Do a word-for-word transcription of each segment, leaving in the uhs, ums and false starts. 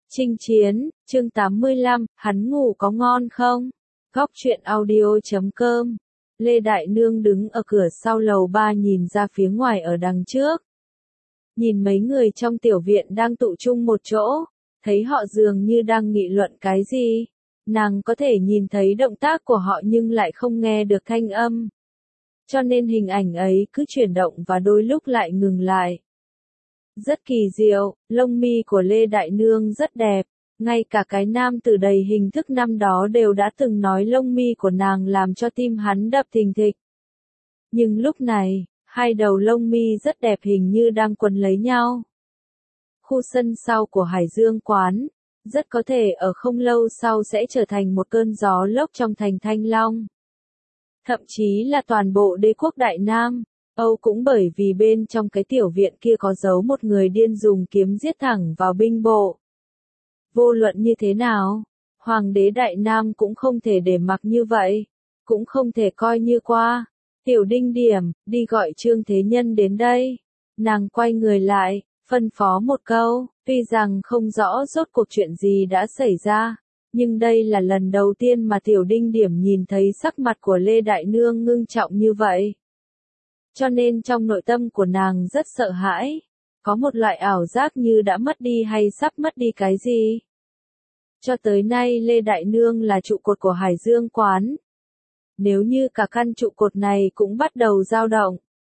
Chinh chiến, chương tám mươi lăm, hắn ngủ có ngon không? Góc truyện audio chấm com. Lê Đại Nương đứng ở cửa sau lầu ba nhìn ra phía ngoài ở đằng trước. Nhìn mấy người trong tiểu viện đang tụ chung một chỗ, thấy họ dường như đang nghị luận cái gì. Nàng có thể nhìn thấy động tác của họ nhưng lại không nghe được thanh âm. Cho nên hình ảnh ấy cứ chuyển động và đôi lúc lại ngừng lại. Rất kỳ diệu, lông mi của Lê Đại Nương rất đẹp, ngay cả cái nam tử đầy hình thức năm đó đều đã từng nói lông mi của nàng làm cho tim hắn đập thình thịch. Nhưng lúc này, hai đầu lông mi rất đẹp hình như đang quấn lấy nhau. Khu sân sau của Hải Dương quán, rất có thể ở không lâu sau sẽ trở thành một cơn gió lốc trong thành Thanh Long. Thậm chí là toàn bộ đế quốc Đại Nam. Âu cũng bởi vì bên trong cái tiểu viện kia có giấu một người điên dùng kiếm giết thẳng vào binh bộ. Vô luận như thế nào, Hoàng đế Đại Nam cũng không thể để mặc như vậy, cũng không thể coi như qua. Tiểu Đinh Điểm, đi gọi Trương Thế Nhân đến đây. Nàng quay người lại, phân phó một câu, tuy rằng không rõ rốt cuộc chuyện gì đã xảy ra, nhưng đây là lần đầu tiên mà Tiểu Đinh Điểm nhìn thấy sắc mặt của Lê Đại Nương ngưng trọng như vậy. Cho nên trong nội tâm của nàng rất sợ hãi, có một loại ảo giác như đã mất đi hay sắp mất đi cái gì. Cho tới nay Lê Đại Nương là trụ cột của Hải Dương quán. Nếu như cả căn trụ cột này cũng bắt đầu dao động,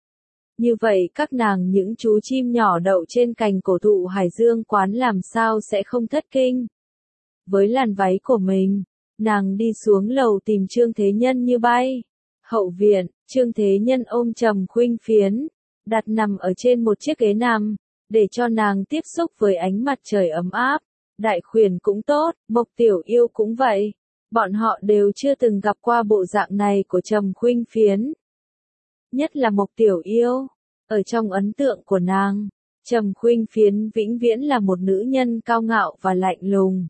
như vậy các nàng những chú chim nhỏ đậu trên cành cổ thụ Hải Dương quán làm sao sẽ không thất kinh. Với làn váy của mình, nàng đi xuống lầu tìm Trương Thế Nhân như bay. Hậu viện, Trương Thế Nhân ôm Trầm Khuynh Phiến, đặt nằm ở trên một chiếc ghế nằm, để cho nàng tiếp xúc với ánh mặt trời ấm áp. Đại Khuyển cũng tốt, Mộc Tiểu Yêu cũng vậy. Bọn họ đều chưa từng gặp qua bộ dạng này của Trầm Khuynh Phiến. Nhất là Mộc Tiểu Yêu, ở trong ấn tượng của nàng, Trầm Khuynh Phiến vĩnh viễn là một nữ nhân cao ngạo và lạnh lùng.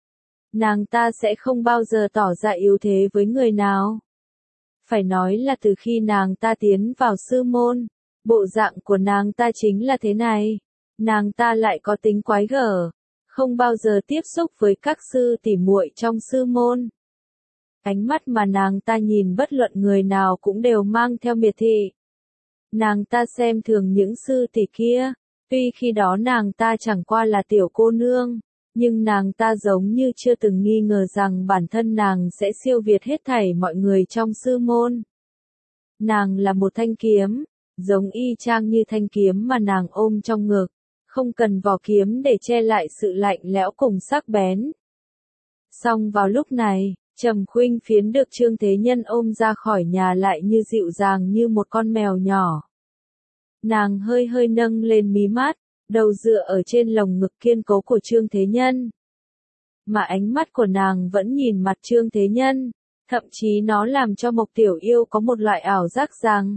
Nàng ta sẽ không bao giờ tỏ ra yếu thế với người nào. Phải nói là từ khi nàng ta tiến vào sư môn, bộ dạng của nàng ta chính là thế này. Nàng ta lại có tính quái gở, không bao giờ tiếp xúc với các sư tỷ muội trong sư môn. Ánh mắt mà nàng ta nhìn bất luận người nào cũng đều mang theo miệt thị. Nàng ta xem thường những sư tỷ kia, tuy khi đó nàng ta chẳng qua là tiểu cô nương, nhưng nàng ta giống như chưa từng nghi ngờ rằng bản thân nàng sẽ siêu việt hết thảy mọi người trong sư môn. Nàng là một thanh kiếm, giống y chang như thanh kiếm mà nàng ôm trong ngực, không cần vỏ kiếm để che lại sự lạnh lẽo cùng sắc bén. Song vào lúc này, Trầm Khuynh Phiến được Trương Thế Nhân ôm ra khỏi nhà lại như dịu dàng như một con mèo nhỏ. Nàng hơi hơi nâng lên mí mắt, đầu dựa ở trên lồng ngực kiên cố của Trương Thế Nhân. Mà ánh mắt của nàng vẫn nhìn mặt Trương Thế Nhân, thậm chí nó làm cho Mộc Tiểu Yêu có một loại ảo giác rằng,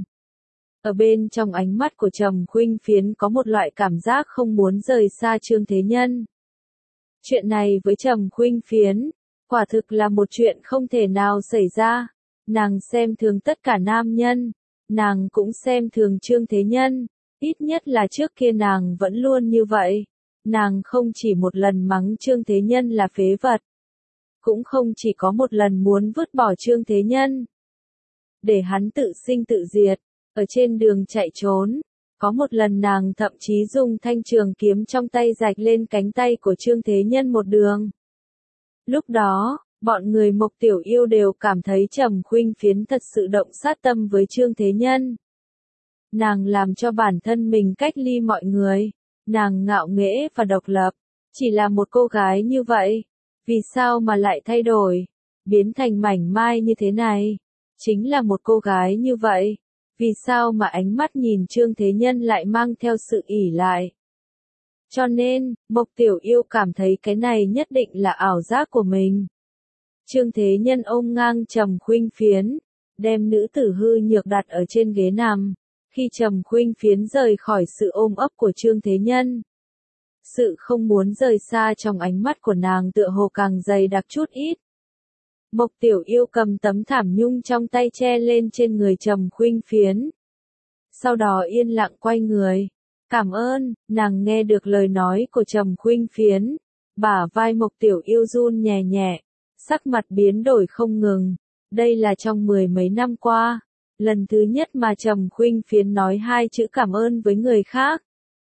ở bên trong ánh mắt của Trầm Khuynh Phiến có một loại cảm giác không muốn rời xa Trương Thế Nhân. Chuyện này với Trầm Khuynh Phiến, quả thực là một chuyện không thể nào xảy ra. Nàng xem thường tất cả nam nhân, nàng cũng xem thường Trương Thế Nhân. Ít nhất là trước kia nàng vẫn luôn như vậy. Nàng không chỉ một lần mắng Trương Thế Nhân là phế vật, cũng không chỉ có một lần muốn vứt bỏ Trương Thế Nhân, để hắn tự sinh tự diệt, ở trên đường chạy trốn. Có một lần nàng thậm chí dùng thanh trường kiếm trong tay rạch lên cánh tay của Trương Thế Nhân một đường. Lúc đó, bọn người Mộc Tiểu Yêu đều cảm thấy Trầm Khuynh Phiến thật sự động sát tâm với Trương Thế Nhân. Nàng làm cho bản thân mình cách ly mọi người, nàng ngạo nghễ và độc lập, chỉ là một cô gái như vậy, vì sao mà lại thay đổi, biến thành mảnh mai như thế này, chính là một cô gái như vậy, vì sao mà ánh mắt nhìn Trương Thế Nhân lại mang theo sự ỷ lại. Cho nên, Mộc Tiểu Yêu cảm thấy cái này nhất định là ảo giác của mình. Trương Thế Nhân ôm ngang Trầm Khuynh Phiến, đem nữ tử hư nhược đặt ở trên ghế nằm. Khi Trầm Khuynh Phiến rời khỏi sự ôm ấp của Trương Thế Nhân, sự không muốn rời xa trong ánh mắt của nàng tựa hồ càng dày đặc chút ít. Mộc Tiểu Yêu cầm tấm thảm nhung trong tay che lên trên người Trầm Khuynh Phiến. Sau đó yên lặng quay người. Cảm ơn, nàng nghe được lời nói của Trầm Khuynh Phiến. Bả vai Mộc Tiểu Yêu run nhẹ nhẹ, sắc mặt biến đổi không ngừng. Đây là trong mười mấy năm qua, lần thứ nhất mà Trầm Khuynh Phiến nói hai chữ cảm ơn với người khác.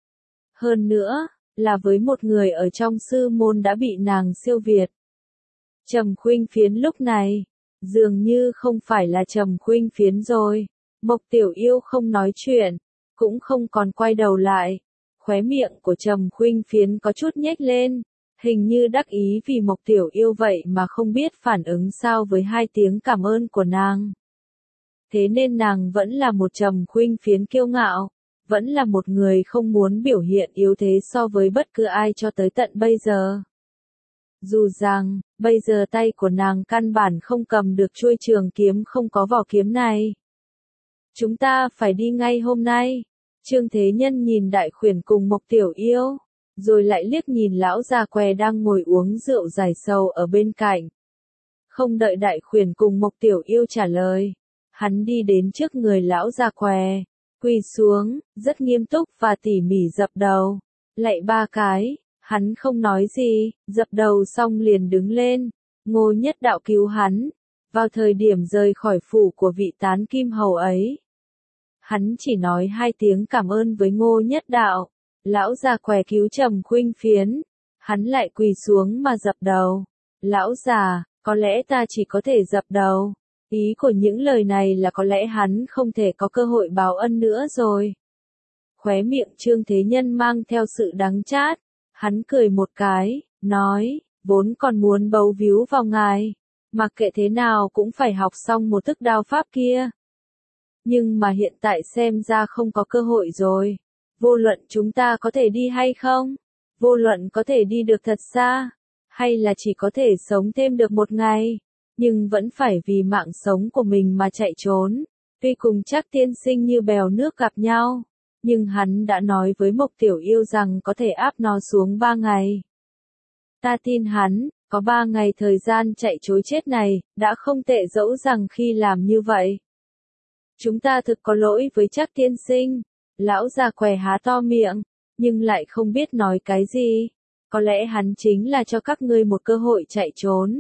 Hơn nữa, là với một người ở trong sư môn đã bị nàng siêu việt. Trầm Khuynh Phiến lúc này, dường như không phải là Trầm Khuynh Phiến rồi. Mộc Tiểu Yêu không nói chuyện, cũng không còn quay đầu lại. Khóe miệng của Trầm Khuynh Phiến có chút nhếch lên, hình như đắc ý vì Mộc Tiểu Yêu vậy mà không biết phản ứng sao với hai tiếng cảm ơn của nàng. Thế nên nàng vẫn là một Trầm Khuynh Phiến kiêu ngạo, vẫn là một người không muốn biểu hiện yếu thế so với bất cứ ai cho tới tận bây giờ. Dù rằng, bây giờ tay của nàng căn bản không cầm được chuôi trường kiếm không có vỏ kiếm này. Chúng ta phải đi ngay hôm nay. Trương Thế Nhân nhìn Đại Khuyển cùng Mộc Tiểu Yêu, rồi lại liếc nhìn lão già què đang ngồi uống rượu giải sầu ở bên cạnh. Không đợi Đại Khuyển cùng Mộc Tiểu Yêu trả lời, hắn đi đến trước người lão già què, quỳ xuống, rất nghiêm túc và tỉ mỉ dập đầu, lạy ba cái. Hắn không nói gì, dập đầu xong liền đứng lên. Ngô Nhất Đạo cứu hắn, vào thời điểm rời khỏi phủ của vị tán kim hầu ấy. Hắn chỉ nói hai tiếng cảm ơn với Ngô Nhất Đạo. Lão già què cứu Trầm Khuynh Phiến, hắn lại quỳ xuống mà dập đầu. Lão già, có lẽ ta chỉ có thể dập đầu. Ý của những lời này là có lẽ hắn không thể có cơ hội báo ân nữa rồi. Khóe miệng Trương Thế Nhân mang theo sự đắng chát. Hắn cười một cái, nói, vốn còn muốn bấu víu vào ngài, mặc kệ thế nào cũng phải học xong một thức đao pháp kia. Nhưng mà hiện tại xem ra không có cơ hội rồi. Vô luận chúng ta có thể đi hay không, vô luận có thể đi được thật xa, hay là chỉ có thể sống thêm được một ngày, nhưng vẫn phải vì mạng sống của mình mà chạy trốn. Tuy cùng Trác tiên sinh như bèo nước gặp nhau, nhưng hắn đã nói với Mộc Tiểu Yêu rằng có thể áp nó xuống ba ngày. Ta tin hắn, có ba ngày thời gian chạy trối chết này, đã không tệ dẫu rằng khi làm như vậy. Chúng ta thực có lỗi với Trác tiên sinh. Lão già què há to miệng, nhưng lại không biết nói cái gì. Có lẽ hắn chính là cho các ngươi một cơ hội chạy trốn.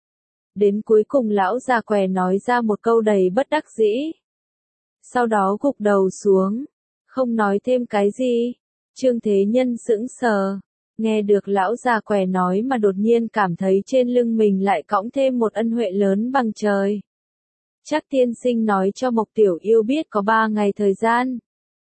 Đến cuối cùng lão già què nói ra một câu đầy bất đắc dĩ. Sau đó gục đầu xuống, không nói thêm cái gì. Trương Thế Nhân sững sờ, nghe được lão già què nói mà đột nhiên cảm thấy trên lưng mình lại cõng thêm một ân huệ lớn bằng trời. Trác tiên sinh nói cho Mộc Tiểu Yêu biết có ba ngày thời gian.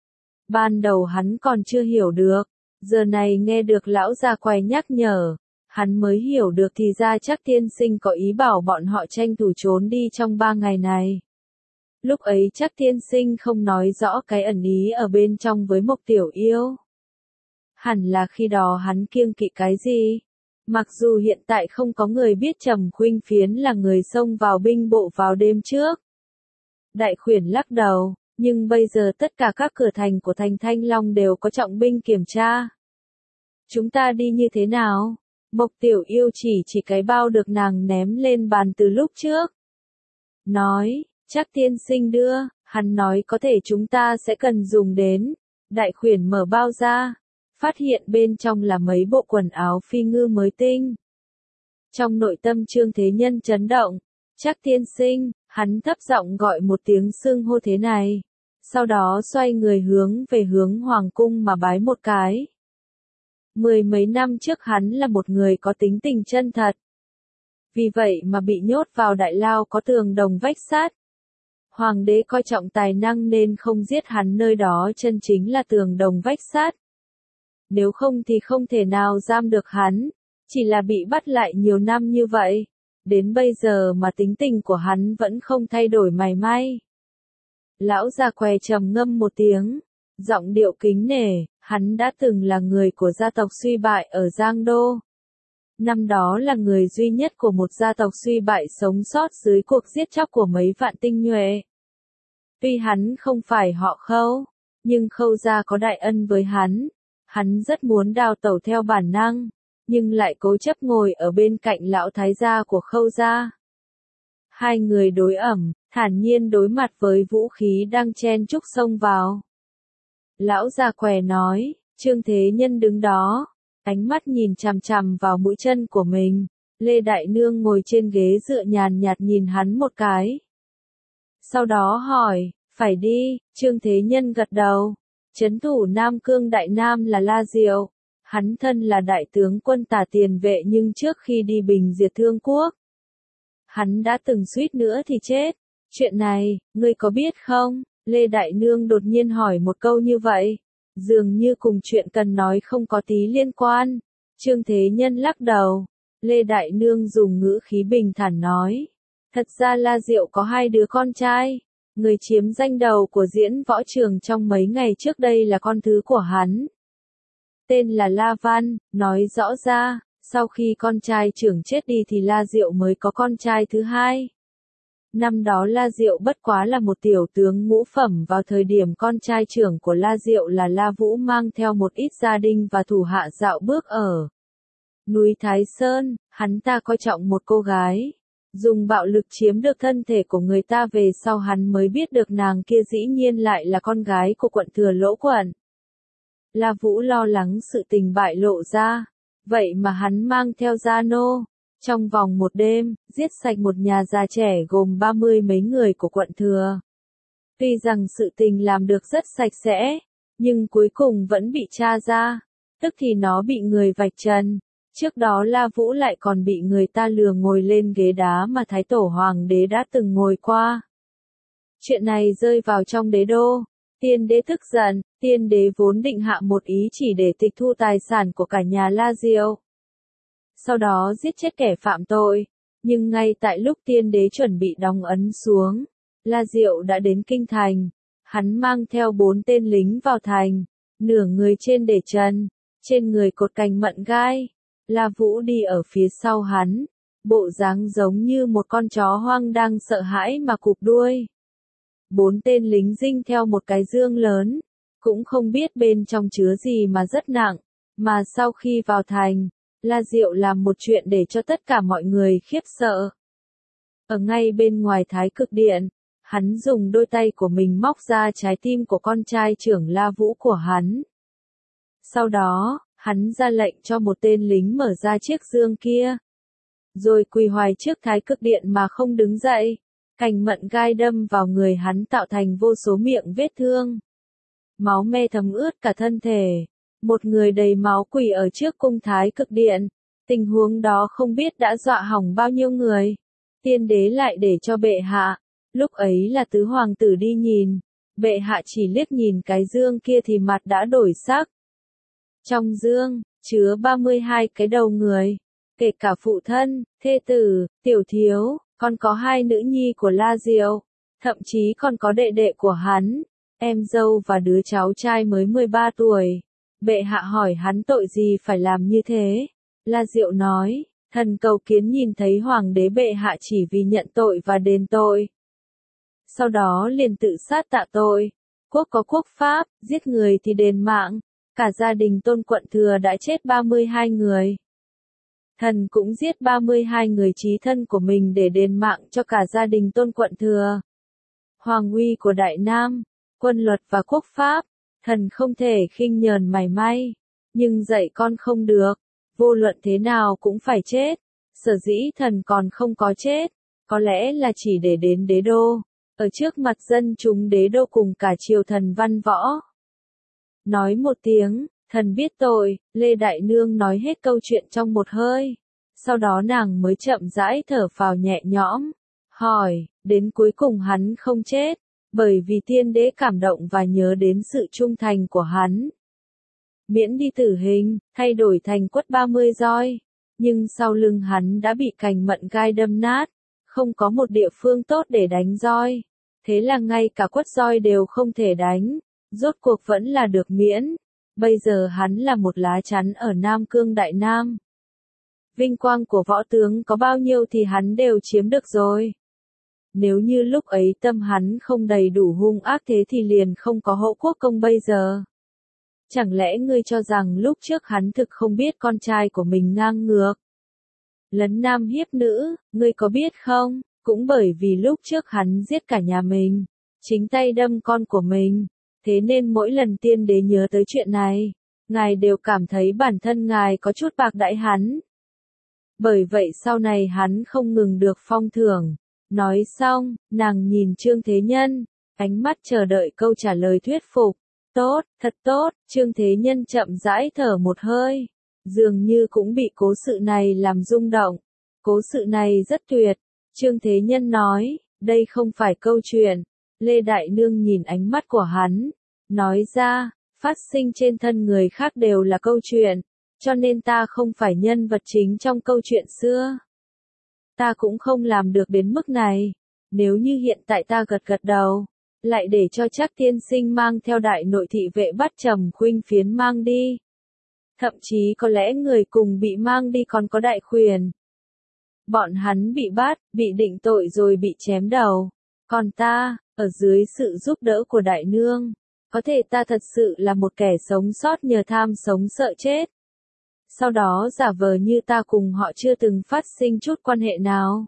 Ban đầu hắn còn chưa hiểu được, giờ này nghe được lão già què nhắc nhở, hắn mới hiểu được thì ra Trác tiên sinh có ý bảo bọn họ tranh thủ trốn đi trong ba ngày này. Lúc ấy Trác tiên sinh không nói rõ cái ẩn ý ở bên trong với Mộc Tiểu Yêu. Hẳn là khi đó hắn kiêng kỵ cái gì? Mặc dù hiện tại không có người biết Trầm Khuynh Phiến là người xông vào binh bộ vào đêm trước. Đại Khuyển lắc đầu, nhưng bây giờ tất cả các cửa thành của thành Thanh Long đều có trọng binh kiểm tra. Chúng ta đi như thế nào? Mộc Tiểu Yêu chỉ chỉ cái bao được nàng ném lên bàn từ lúc trước. Nói, Trác tiên sinh đưa, hắn nói có thể chúng ta sẽ cần dùng đến. Đại Khuyển mở bao ra, phát hiện bên trong là mấy bộ quần áo phi ngư mới tinh. Trong nội tâm Trương Thế Nhân chấn động, Trác tiên sinh, hắn thấp giọng gọi một tiếng xưng hô thế này. Sau đó xoay người hướng về hướng Hoàng cung mà bái một cái. Mười mấy năm trước hắn là một người có tính tình chân thật. Vì vậy mà bị nhốt vào đại lao có tường đồng vách sắt. Hoàng đế coi trọng tài năng nên không giết hắn, nơi đó chân chính là tường đồng vách sắt. Nếu không thì không thể nào giam được hắn, chỉ là bị bắt lại nhiều năm như vậy. Đến bây giờ mà tính tình của hắn vẫn không thay đổi mảy may. Lão già què trầm ngâm một tiếng, giọng điệu kính nể, hắn đã từng là người của gia tộc suy bại ở Giang Đô. Năm đó là người duy nhất của một gia tộc suy bại sống sót dưới cuộc giết chóc của mấy vạn tinh nhuệ. Tuy hắn không phải họ Khâu, nhưng Khâu gia có đại ân với hắn. Hắn rất muốn đào tẩu theo bản năng, nhưng lại cố chấp ngồi ở bên cạnh lão thái gia của Khâu gia. Hai người đối ẩm, thản nhiên đối mặt với vũ khí đang chen chúc xông vào. Lão già què nói, Trương Thế Nhân đứng đó, ánh mắt nhìn chằm chằm vào mũi chân của mình. Lê Đại Nương ngồi trên ghế dựa nhàn nhạt nhìn hắn một cái. Sau đó hỏi, phải đi, Trương Thế Nhân gật đầu. Trấn thủ Nam Cương Đại Nam là La Diệu. Hắn thân là đại tướng quân Tả Tiền Vệ nhưng trước khi đi bình diệt Thương Quốc, hắn đã từng suýt nữa thì chết. Chuyện này, ngươi có biết không? Lê Đại Nương đột nhiên hỏi một câu như vậy. Dường như cùng chuyện cần nói không có tí liên quan. Trương Thế Nhân lắc đầu. Lê Đại Nương dùng ngữ khí bình thản nói. Thật ra La Diệu có hai đứa con trai. Người chiếm danh đầu của diễn võ trường trong mấy ngày trước đây là con thứ của hắn. Tên là La Văn, nói rõ ra, sau khi con trai trưởng chết đi thì La Diệu mới có con trai thứ hai. Năm đó La Diệu bất quá là một tiểu tướng ngũ phẩm, vào thời điểm con trai trưởng của La Diệu là La Vũ mang theo một ít gia đình và thủ hạ dạo bước ở núi Thái Sơn, hắn ta coi trọng một cô gái, dùng bạo lực chiếm được thân thể của người ta, về sau hắn mới biết được nàng kia dĩ nhiên lại là con gái của quận thừa Lỗ Quận. La Vũ lo lắng sự tình bại lộ ra, vậy mà hắn mang theo gia nô, trong vòng một đêm, giết sạch một nhà già trẻ gồm ba mươi mấy người của quận thừa. Tuy rằng sự tình làm được rất sạch sẽ, nhưng cuối cùng vẫn bị tra ra, tức thì nó bị người vạch trần. Trước đó La Vũ lại còn bị người ta lừa ngồi lên ghế đá mà Thái Tổ Hoàng đế đã từng ngồi qua. Chuyện này rơi vào trong đế đô. Tiên đế tức giận, tiên đế vốn định hạ một ý chỉ để tịch thu tài sản của cả nhà La Diệu, sau đó giết chết kẻ phạm tội. Nhưng ngay tại lúc tiên đế chuẩn bị đóng ấn xuống, La Diệu đã đến kinh thành. Hắn mang theo bốn tên lính vào thành, nửa người trên để trần, trên người cột cành mận gai. La Vũ đi ở phía sau hắn, bộ dáng giống như một con chó hoang đang sợ hãi mà cụp đuôi. Bốn tên lính dinh theo một cái dương lớn, cũng không biết bên trong chứa gì mà rất nặng, mà sau khi vào thành, La Diệu làm một chuyện để cho tất cả mọi người khiếp sợ. Ở ngay bên ngoài Thái Cực Điện, hắn dùng đôi tay của mình móc ra trái tim của con trai trưởng La Vũ của hắn. Sau đó, hắn ra lệnh cho một tên lính mở ra chiếc dương kia, rồi quỳ hoài trước Thái Cực Điện mà không đứng dậy. Cành mận gai đâm vào người hắn tạo thành vô số miệng vết thương. Máu me thấm ướt cả thân thể. Một người đầy máu quỳ ở trước cung Thái Cực Điện. Tình huống đó không biết đã dọa hỏng bao nhiêu người. Tiên đế lại để cho bệ hạ. Lúc ấy là tứ hoàng tử đi nhìn. Bệ hạ chỉ liếc nhìn cái dương kia thì mặt đã đổi sắc. Trong dương, chứa ba mươi hai cái đầu người. Kể cả phụ thân, thê tử, tiểu thiếu. Còn có hai nữ nhi của La Diệu, thậm chí còn có đệ đệ của hắn, em dâu và đứa cháu trai mới mười ba tuổi. Bệ hạ hỏi hắn tội gì phải làm như thế. La Diệu nói, thần cầu kiến nhìn thấy hoàng đế bệ hạ chỉ vì nhận tội và đền tội. Sau đó liền tự sát tạ tội. Quốc có quốc pháp, giết người thì đền mạng. Cả gia đình Tôn Quận Thừa đã chết ba mươi hai người. Thần cũng giết ba mươi hai người chí thân của mình để đền mạng cho cả gia đình Tôn Quận Thừa. Hoàng uy của Đại Nam, quân luật và quốc pháp, thần không thể khinh nhờn mảy may, nhưng dạy con không được, vô luận thế nào cũng phải chết. Sở dĩ thần còn không có chết, có lẽ là chỉ để đến đế đô, ở trước mặt dân chúng đế đô cùng cả triều thần văn võ. Nói một tiếng, thần biết tội. Lê Đại Nương nói hết câu chuyện trong một hơi. Sau đó nàng mới chậm rãi thở phào nhẹ nhõm. Hỏi, đến cuối cùng hắn không chết, bởi vì tiên đế cảm động và nhớ đến sự trung thành của hắn. Miễn đi tử hình, thay đổi thành quất ba mươi roi. Nhưng sau lưng hắn đã bị cành mận gai đâm nát, không có một địa phương tốt để đánh roi. Thế là ngay cả quất roi đều không thể đánh, rốt cuộc vẫn là được miễn. Bây giờ hắn là một lá chắn ở Nam Cương Đại Nam. Vinh quang của võ tướng có bao nhiêu thì hắn đều chiếm được rồi. Nếu như lúc ấy tâm hắn không đầy đủ hung ác thế thì liền không có Hậu Quốc Công bây giờ. Chẳng lẽ ngươi cho rằng lúc trước hắn thực không biết con trai của mình ngang ngược, lấn nam hiếp nữ, ngươi có biết không? Cũng bởi vì lúc trước hắn giết cả nhà mình, chính tay đâm con của mình, thế nên mỗi lần tiên đế nhớ tới chuyện này, ngài đều cảm thấy bản thân ngài có chút bạc đãi hắn. Bởi vậy sau này hắn không ngừng được phong thưởng. Nói xong, nàng nhìn Trương Thế Nhân, ánh mắt chờ đợi câu trả lời thuyết phục. Tốt, thật tốt, Trương Thế Nhân chậm rãi thở một hơi, dường như cũng bị cố sự này làm rung động. Cố sự này rất tuyệt, Trương Thế Nhân nói, đây không phải câu chuyện. Lê Đại Nương nhìn ánh mắt của hắn, nói ra, phát sinh trên thân người khác đều là câu chuyện, cho nên ta không phải nhân vật chính trong câu chuyện xưa. Ta cũng không làm được đến mức này, nếu như hiện tại ta gật gật đầu, lại để cho Trác tiên sinh mang theo đại nội thị vệ bắt Trầm Khuynh Phiến mang đi. Thậm chí có lẽ người cùng bị mang đi còn có Đại Khuyển. Bọn hắn bị bắt, bị định tội rồi bị chém đầu. Còn ta, ở dưới sự giúp đỡ của Đại Nương, có thể ta thật sự là một kẻ sống sót nhờ tham sống sợ chết. Sau đó giả vờ như ta cùng họ chưa từng phát sinh chút quan hệ nào.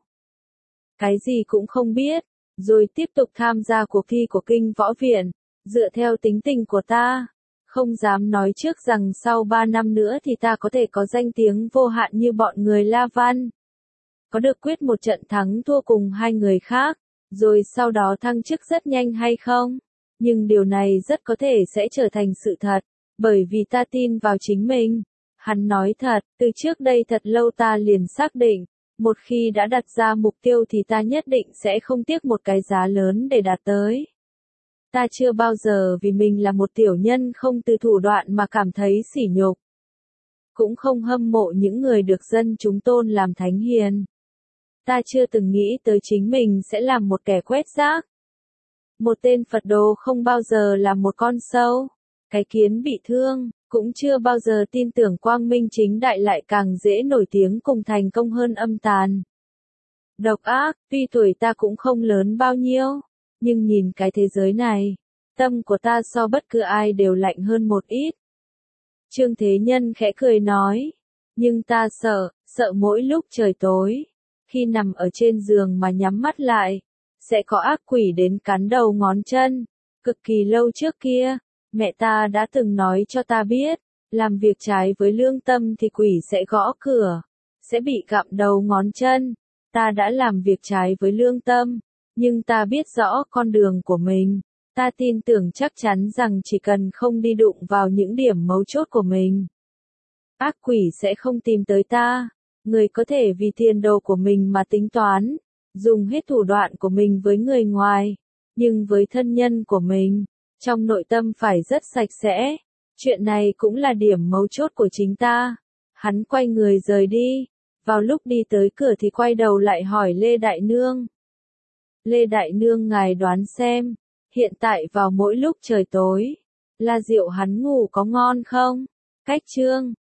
Cái gì cũng không biết, rồi tiếp tục tham gia cuộc thi của Kinh Võ Viện, dựa theo tính tình của ta. Không dám nói trước rằng sau ba năm nữa thì ta có thể có danh tiếng vô hạn như bọn người La Văn. Có được quyết một trận thắng thua cùng hai người khác, rồi sau đó thăng chức rất nhanh hay không? Nhưng điều này rất có thể sẽ trở thành sự thật, bởi vì ta tin vào chính mình. Hắn nói thật, từ trước đây thật lâu ta liền xác định, một khi đã đặt ra mục tiêu thì ta nhất định sẽ không tiếc một cái giá lớn để đạt tới. Ta chưa bao giờ vì mình là một tiểu nhân không từ thủ đoạn mà cảm thấy sỉ nhục. Cũng không hâm mộ những người được dân chúng tôn làm thánh hiền. Ta chưa từng nghĩ tới chính mình sẽ làm một kẻ quét rác. Một tên Phật đồ không bao giờ là một con sâu. Cái kiến bị thương, cũng chưa bao giờ tin tưởng quang minh chính đại lại càng dễ nổi tiếng cùng thành công hơn âm tàn. Độc ác, tuy tuổi ta cũng không lớn bao nhiêu, nhưng nhìn cái thế giới này, tâm của ta so bất cứ ai đều lạnh hơn một ít. Trương Thế Nhân khẽ cười nói, nhưng ta sợ, sợ mỗi lúc trời tối, khi nằm ở trên giường mà nhắm mắt lại, sẽ có ác quỷ đến cắn đầu ngón chân. Cực kỳ lâu trước kia, mẹ ta đã từng nói cho ta biết, làm việc trái với lương tâm thì quỷ sẽ gõ cửa, sẽ bị gặm đầu ngón chân. Ta đã làm việc trái với lương tâm, nhưng ta biết rõ con đường của mình. Ta tin tưởng chắc chắn rằng chỉ cần không đi đụng vào những điểm mấu chốt của mình, ác quỷ sẽ không tìm tới ta. Người có thể vì tiền đồ của mình mà tính toán, dùng hết thủ đoạn của mình với người ngoài, nhưng với thân nhân của mình, trong nội tâm phải rất sạch sẽ. Chuyện này cũng là điểm mấu chốt của chính ta. Hắn quay người rời đi, vào lúc đi tới cửa thì quay đầu lại hỏi Lê Đại Nương. Lê Đại Nương ngài đoán xem, hiện tại vào mỗi lúc trời tối, La Diệu hắn ngủ có ngon không? Cách chương